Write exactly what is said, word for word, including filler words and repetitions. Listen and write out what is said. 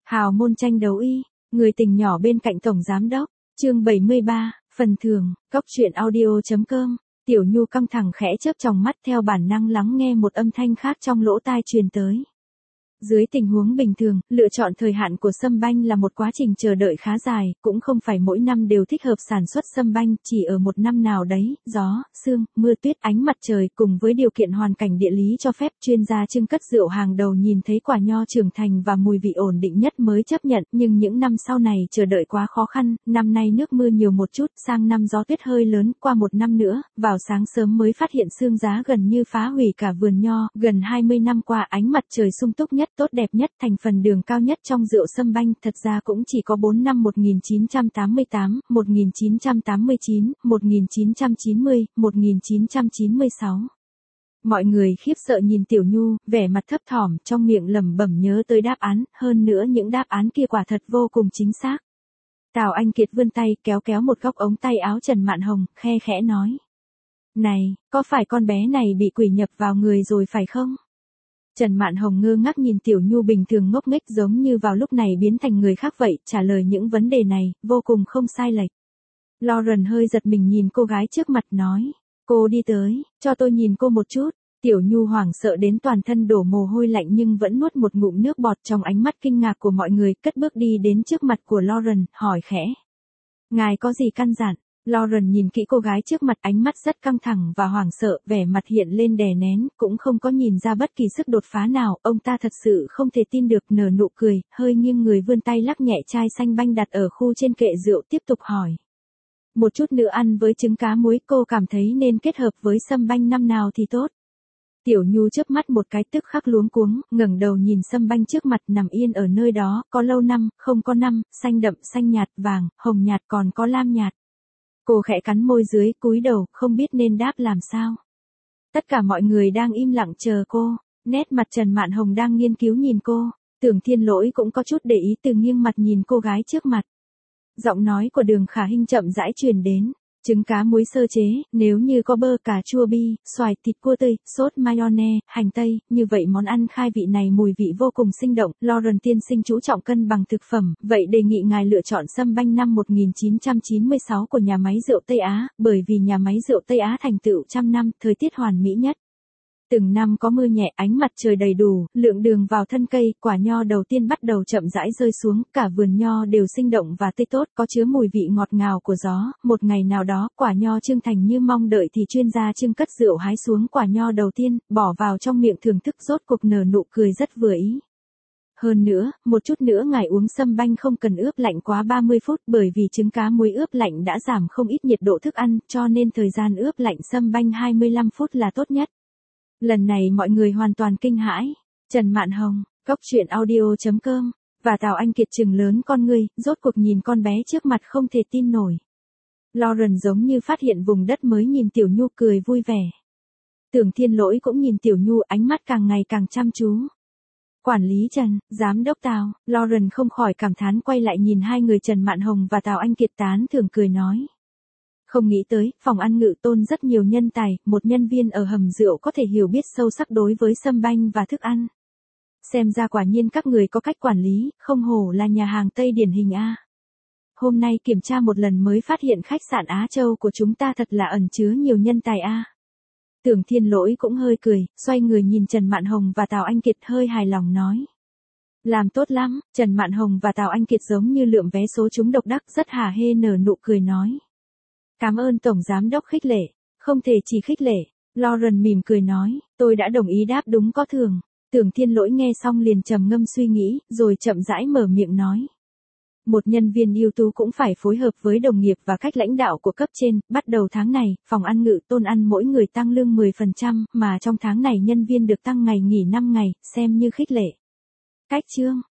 Hào môn tranh đấu y, người tình nhỏ bên cạnh tổng giám đốc, chương bảy mươi ba, phần thưởng, cóc truyện audio chấm com. Tiểu Nhu căng thẳng khẽ chớp tròng mắt theo bản năng lắng nghe một âm thanh khác trong lỗ tai truyền tới. Dưới tình huống bình thường, lựa chọn thời hạn của sâm banh là một quá trình chờ đợi khá dài, cũng không phải mỗi năm đều thích hợp sản xuất sâm banh, chỉ ở một năm nào đấy, gió, sương, mưa tuyết, ánh mặt trời cùng với điều kiện hoàn cảnh địa lý cho phép, chuyên gia trưng cất rượu hàng đầu nhìn thấy quả nho trưởng thành và mùi vị ổn định nhất mới chấp nhận, nhưng những năm sau này chờ đợi quá khó khăn, năm nay nước mưa nhiều một chút, sang năm gió tuyết hơi lớn, qua một năm nữa, vào sáng sớm mới phát hiện sương giá gần như phá hủy cả vườn nho, gần hai mươi năm qua ánh mặt trời sung túc nhất, tốt đẹp nhất, thành phần đường cao nhất trong rượu sâm banh, thật ra cũng chỉ có bốn năm một nghìn chín trăm tám mươi tám, một nghìn chín trăm tám mươi chín, một nghìn chín trăm chín mươi, một nghìn chín trăm chín mươi sáu. Mọi người khiếp sợ nhìn Tiểu Nhu, vẻ mặt thấp thỏm, trong miệng lẩm bẩm nhớ tới đáp án, hơn nữa những đáp án kia quả thật vô cùng chính xác. Tào Anh Kiệt vươn tay, kéo kéo một góc ống tay áo Trần Mạn Hồng, khe khẽ nói: "Này, có phải con bé này bị quỷ nhập vào người rồi phải không?" Trần Mạn Hồng ngơ ngác nhìn Tiểu Nhu bình thường ngốc nghếch giống như vào lúc này biến thành người khác vậy, trả lời những vấn đề này, vô cùng không sai lệch. Lauren hơi giật mình nhìn cô gái trước mặt nói: "Cô đi tới, cho tôi nhìn cô một chút." Tiểu Nhu hoảng sợ đến toàn thân đổ mồ hôi lạnh nhưng vẫn nuốt một ngụm nước bọt trong ánh mắt kinh ngạc của mọi người, cất bước đi đến trước mặt của Lauren, hỏi khẽ: "Ngài có gì căn dặn?" Lauren nhìn kỹ cô gái trước mặt, ánh mắt rất căng thẳng và hoảng sợ, vẻ mặt hiện lên đè nén, cũng không có nhìn ra bất kỳ sức đột phá nào, ông ta thật sự không thể tin được, nở nụ cười, hơi nghiêng người vươn tay lắc nhẹ chai xanh banh đặt ở khu trên kệ rượu, tiếp tục hỏi: "Một chút nữa ăn với trứng cá muối, cô cảm thấy nên kết hợp với sâm banh năm nào thì tốt?" Tiểu Nhu chớp mắt một cái tức khắc luống cuống, ngẩng đầu nhìn sâm banh trước mặt nằm yên ở nơi đó, có lâu năm, không có năm, xanh đậm, xanh nhạt, vàng, hồng nhạt, còn có lam nhạt. Cô khẽ cắn môi dưới, cúi đầu, không biết nên đáp làm sao. Tất cả mọi người đang im lặng chờ cô, nét mặt Trần Mạn Hồng đang nghiên cứu nhìn cô, Tưởng Thiên Lỗi cũng có chút để ý từ nghiêng mặt nhìn cô gái trước mặt. Giọng nói của Đường Khả Hinh chậm rãi truyền đến: "Trứng cá muối sơ chế, nếu như có bơ, cà chua bi, xoài, thịt cua tươi, sốt mayonnaise, hành tây, như vậy món ăn khai vị này mùi vị vô cùng sinh động." Lauren tiên sinh chú trọng cân bằng thực phẩm, vậy đề nghị ngài lựa chọn sâm banh năm một nghìn chín trăm chín mươi sáu của nhà máy rượu Tây Á, bởi vì nhà máy rượu Tây Á thành tựu trăm năm, thời tiết hoàn mỹ nhất. Từng năm có mưa nhẹ, ánh mặt trời đầy đủ, lượng đường vào thân cây, quả nho đầu tiên bắt đầu chậm rãi rơi xuống, cả vườn nho đều sinh động và tươi tốt, có chứa mùi vị ngọt ngào của gió. Một ngày nào đó, quả nho trưng thành như mong đợi thì chuyên gia trưng cất rượu hái xuống quả nho đầu tiên, bỏ vào trong miệng thưởng thức, rốt cục nở nụ cười rất vừa ý. Hơn nữa, một chút nữa ngài uống sâm banh không cần ướp lạnh quá ba mươi phút, bởi vì trứng cá muối ướp lạnh đã giảm không ít nhiệt độ thức ăn, cho nên thời gian ướp lạnh sâm banh hai mươi lăm phút là tốt nhất. Lần này mọi người hoàn toàn kinh hãi. Trần Mạn Hồng, cóc truyện audio chấm com, và Tào Anh Kiệt trừng lớn con ngươi, rốt cuộc nhìn con bé trước mặt không thể tin nổi. Lauren giống như phát hiện vùng đất mới nhìn Tiểu Nhu cười vui vẻ. Tưởng Thiên Lỗi cũng nhìn Tiểu Nhu, ánh mắt càng ngày càng chăm chú. Quản lý Trần, giám đốc Tào, Lauren không khỏi cảm thán, quay lại nhìn hai người Trần Mạn Hồng và Tào Anh Kiệt tán thưởng cười nói: "Không nghĩ tới, phòng ăn Ngự Tôn rất nhiều nhân tài, một nhân viên ở hầm rượu có thể hiểu biết sâu sắc đối với sâm banh và thức ăn. Xem ra quả nhiên các người có cách quản lý, không hổ là nhà hàng Tây điển hình a. Hôm nay kiểm tra một lần mới phát hiện khách sạn Á Châu của chúng ta thật là ẩn chứa nhiều nhân tài a." Tưởng Thiên Lỗi cũng hơi cười, xoay người nhìn Trần Mạn Hồng và Tào Anh Kiệt hơi hài lòng nói: "Làm tốt lắm." Trần Mạn Hồng và Tào Anh Kiệt giống như lượm vé số trúng độc đắc, rất hả hê nở nụ cười nói: "Cảm ơn Tổng Giám đốc khích lệ." "Không thể chỉ khích lệ." Lauren mỉm cười nói: "Tôi đã đồng ý đáp đúng có thưởng." Tưởng Thiên Lỗi nghe xong liền trầm ngâm suy nghĩ, rồi chậm rãi mở miệng nói: "Một nhân viên ưu tú cũng phải phối hợp với đồng nghiệp và cách lãnh đạo của cấp trên, bắt đầu tháng này, phòng ăn Ngự Tôn ăn mỗi người tăng lương mười phần trăm, mà trong tháng này nhân viên được tăng ngày nghỉ năm ngày, xem như khích lệ." Cách chương